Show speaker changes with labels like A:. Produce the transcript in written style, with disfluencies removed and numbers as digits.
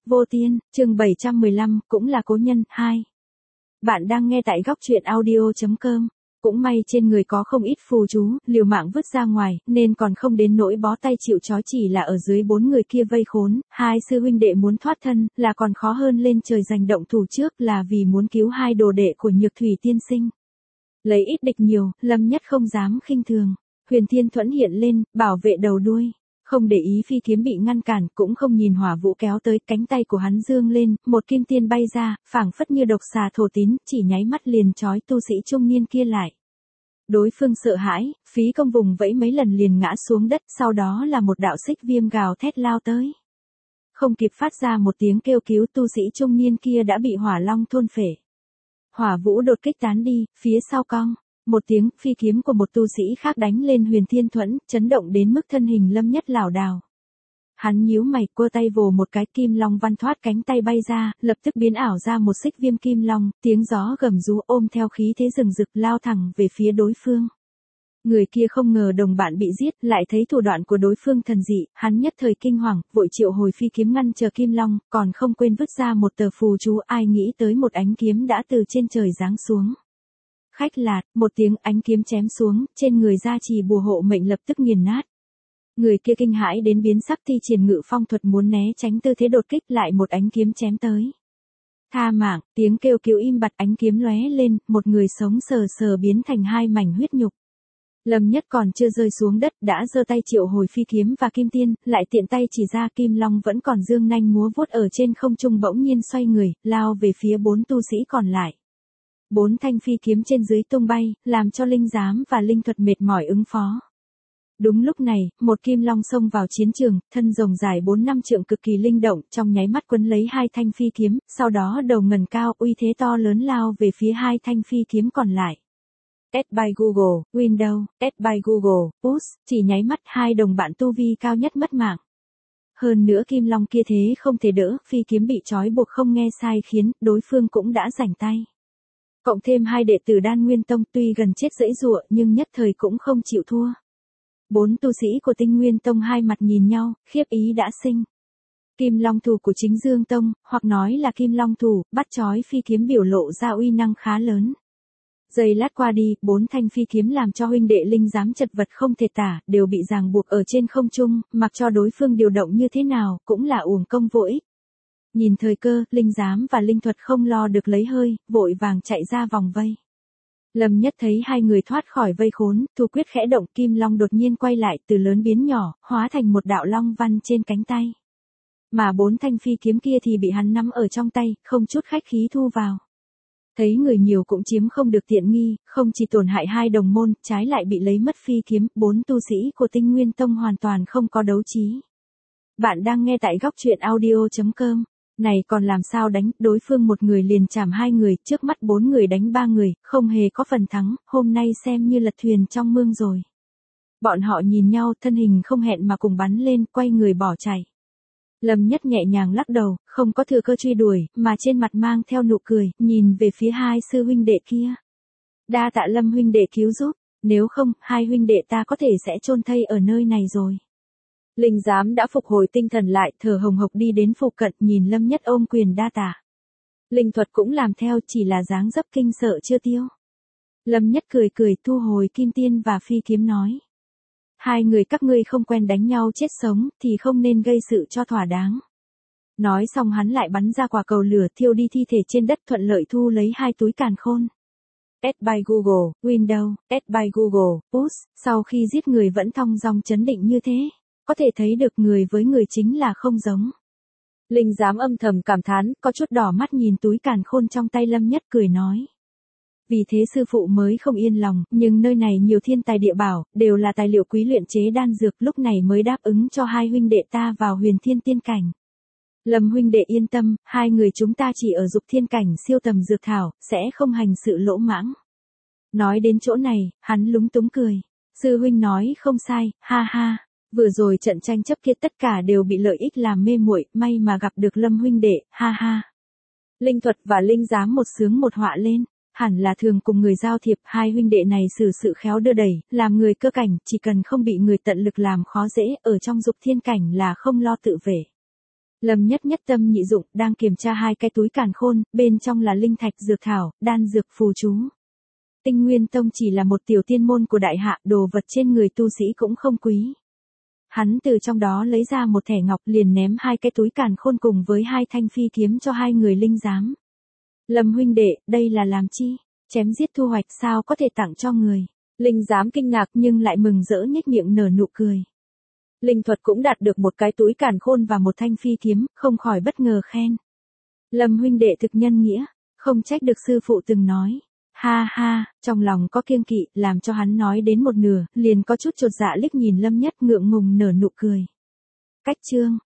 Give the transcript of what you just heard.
A: Vô Tiên, chương 715, cũng là cố nhân, 2. Bạn đang nghe tại góc truyện audio.com. Cũng may trên người có không ít phù chú, liều mạng vứt ra ngoài, nên còn không đến nỗi bó tay chịu trói, chỉ là ở dưới 4 người kia vây khốn, hai sư huynh đệ muốn thoát thân, là còn khó hơn lên trời giành động thủ trước, là vì muốn cứu hai đồ đệ của Nhược Thủy tiên sinh. Lấy ít địch nhiều, Lâm Nhất không dám khinh thường. Huyền Thiên Thuẫn hiện lên, bảo vệ đầu đuôi. Không để ý phi kiếm bị ngăn cản, cũng không nhìn hỏa vũ kéo tới, cánh tay của hắn dương lên, một kim tiên bay ra, phảng phất như độc xà thổ tín, chỉ nháy mắt liền trói tu sĩ trung niên kia lại. Đối phương sợ hãi, phí công vùng vẫy mấy lần liền ngã xuống đất, sau đó là một đạo xích viêm gào thét lao tới. Không kịp phát ra một tiếng kêu cứu, tu sĩ trung niên kia đã bị hỏa long thôn phệ. Hỏa vũ đột kích tán đi, phía sau cong. Một tiếng, phi kiếm của một tu sĩ khác đánh lên Huyền Thiên Thuẫn, chấn động đến mức thân hình Lâm Nhất lảo đảo. Hắn nhíu mày, cua tay vồ một cái, kim long văn thoát cánh tay bay ra, lập tức biến ảo ra một xích viêm kim long, tiếng gió gầm rú ôm theo khí thế rừng rực lao thẳng về phía đối phương. Người kia không ngờ đồng bạn bị giết, lại thấy thủ đoạn của đối phương thần dị, hắn nhất thời kinh hoàng, vội triệu hồi phi kiếm ngăn chờ kim long, còn không quên vứt ra một tờ phù chú, ai nghĩ tới một ánh kiếm đã từ trên trời giáng xuống. Khách lạt, một tiếng, ánh kiếm chém xuống, trên người gia trì bùa hộ mệnh lập tức nghiền nát. Người kia kinh hãi đến biến sắc, thi triển ngự phong thuật muốn né tránh tư thế đột kích, lại một ánh kiếm chém tới. Tha mạng, tiếng kêu cứu im bặt, ánh kiếm lóe lên, một người sống sờ sờ biến thành hai mảnh huyết nhục. Lâm Nhất còn chưa rơi xuống đất, đã giơ tay triệu hồi phi kiếm và kim tiên, lại tiện tay chỉ ra, kim long vẫn còn dương nanh múa vuốt ở trên không trung, bỗng nhiên xoay người, lao về phía 4 tu sĩ còn lại. 4 thanh phi kiếm trên dưới tung bay, làm cho linh giám và linh thuật mệt mỏi ứng phó. Đúng lúc này, một kim long xông vào chiến trường, thân rồng dài 4-5 trượng cực kỳ linh động, trong nháy mắt quấn lấy 2 thanh phi kiếm, sau đó đầu ngẩng cao, uy thế to lớn lao về phía 2 thanh phi kiếm còn lại. Add by Google, Windows, Add by Google, Push, chỉ nháy mắt 2 đồng bạn tu vi cao nhất mất mạng. Hơn nữa kim long kia thế không thể đỡ, phi kiếm bị trói buộc không nghe sai khiến, đối phương cũng đã rảnh tay. Cộng thêm 2 đệ tử Đan Nguyên Tông tuy gần chết giãy giụa nhưng nhất thời cũng không chịu thua. 4 tu sĩ của Tinh Nguyên Tông hai mặt nhìn nhau, khiếp ý đã sinh. Kim Long thủ của Chính Dương Tông, hoặc nói là Kim Long thủ, bắt trói phi kiếm biểu lộ ra uy năng khá lớn. Giây lát qua đi, 4 thanh phi kiếm làm cho huynh đệ linh giám chật vật không thể tả, đều bị ràng buộc ở trên không trung, mặc cho đối phương điều động như thế nào, cũng là uổng công vô ích. Nhìn thời cơ, linh giám và linh thuật không lo được lấy hơi, vội vàng chạy ra vòng vây. Lâm Nhất thấy hai người thoát khỏi vây khốn, thủ quyết khẽ động, kim long đột nhiên quay lại, từ lớn biến nhỏ, hóa thành một đạo long văn trên cánh tay. Mà 4 thanh phi kiếm kia thì bị hắn nắm ở trong tay, không chút khách khí thu vào. Thấy người nhiều cũng chiếm không được tiện nghi, không chỉ tổn hại 2 đồng môn, trái lại bị lấy mất phi kiếm, 4 tu sĩ của Tinh Nguyên Tông hoàn toàn không có đấu trí. Bạn đang nghe tại góc truyện audio.com. Này còn làm sao đánh, đối phương một người liền chảm 2 người, trước mắt 4 người đánh 3 người, không hề có phần thắng, hôm nay xem như lật thuyền trong mương rồi. Bọn họ nhìn nhau, thân hình không hẹn mà cùng bắn lên, quay người bỏ chạy. Lâm Nhất nhẹ nhàng lắc đầu, không có thừa cơ truy đuổi, mà trên mặt mang theo nụ cười, nhìn về phía 2 sư huynh đệ kia. Đa tạ Lâm huynh đệ cứu giúp, nếu không, 2 huynh đệ ta có thể sẽ chôn thây ở nơi này rồi. Linh giám đã phục hồi tinh thần lại, thở hồng hộc đi đến phụ cận, nhìn Lâm Nhất ôm quyền đa tạ. Linh thuật cũng làm theo, chỉ là dáng dấp kinh sợ chưa tiêu. Lâm Nhất cười cười, thu hồi kim tiên và phi kiếm nói. 2 người các ngươi không quen đánh nhau chết sống, thì không nên gây sự cho thỏa đáng. Nói xong hắn lại bắn ra quả cầu lửa, thiêu đi thi thể trên đất, thuận lợi thu lấy 2 túi càn khôn. Add by Google, Windows, Add by Google, Push, sau khi giết người vẫn thong dong chấn định như thế. Có thể thấy được người với người chính là không giống. Linh giám âm thầm cảm thán, có chút đỏ mắt nhìn túi càn khôn trong tay Lâm Nhất, cười nói. Vì thế sư phụ mới không yên lòng, nhưng nơi này nhiều thiên tài địa bảo, đều là tài liệu quý luyện chế đan dược, lúc này mới đáp ứng cho 2 huynh đệ ta vào Huyền Thiên tiên cảnh. Lâm huynh đệ yên tâm, 2 người chúng ta chỉ ở Dục Thiên cảnh siêu tầm dược thảo, sẽ không hành sự lỗ mãng. Nói đến chỗ này, hắn lúng túng cười. Sư huynh nói không sai, ha ha. Vừa rồi trận tranh chấp kia tất cả đều bị lợi ích làm mê muội, may mà gặp được Lâm huynh đệ, ha ha. Linh thuật và linh giám một sướng một họa lên, hẳn là thường cùng người giao thiệp, 2 huynh đệ này xử sự khéo đưa đẩy, làm người cơ cảnh, chỉ cần không bị người tận lực làm khó dễ, ở trong Dục Thiên cảnh là không lo tự vệ. Lâm Nhất nhất tâm nhị dụng, đang kiểm tra hai cái túi càn khôn, bên trong là linh thạch dược thảo, đan dược phù chú. Tinh Nguyên Tông chỉ là một tiểu tiên môn của đại hạ, đồ vật trên người tu sĩ cũng không quý. Hắn từ trong đó lấy ra một thẻ ngọc liền ném hai cái túi càn khôn cùng với hai thanh phi kiếm cho hai người linh giám. Lâm huynh đệ, đây là làm chi? Chém giết thu hoạch sao có thể tặng cho người? Linh giám kinh ngạc nhưng lại mừng rỡ nhếch miệng nở nụ cười. Linh thuật cũng đạt được một cái túi càn khôn và một thanh phi kiếm, không khỏi bất ngờ khen. Lâm huynh đệ thực nhân nghĩa, không trách được sư phụ từng nói. Ha ha, trong lòng có kiêng kỵ, làm cho hắn nói đến một nửa, liền có chút chột dạ liếc nhìn Lâm Nhất ngượng ngùng nở nụ cười. Cách chương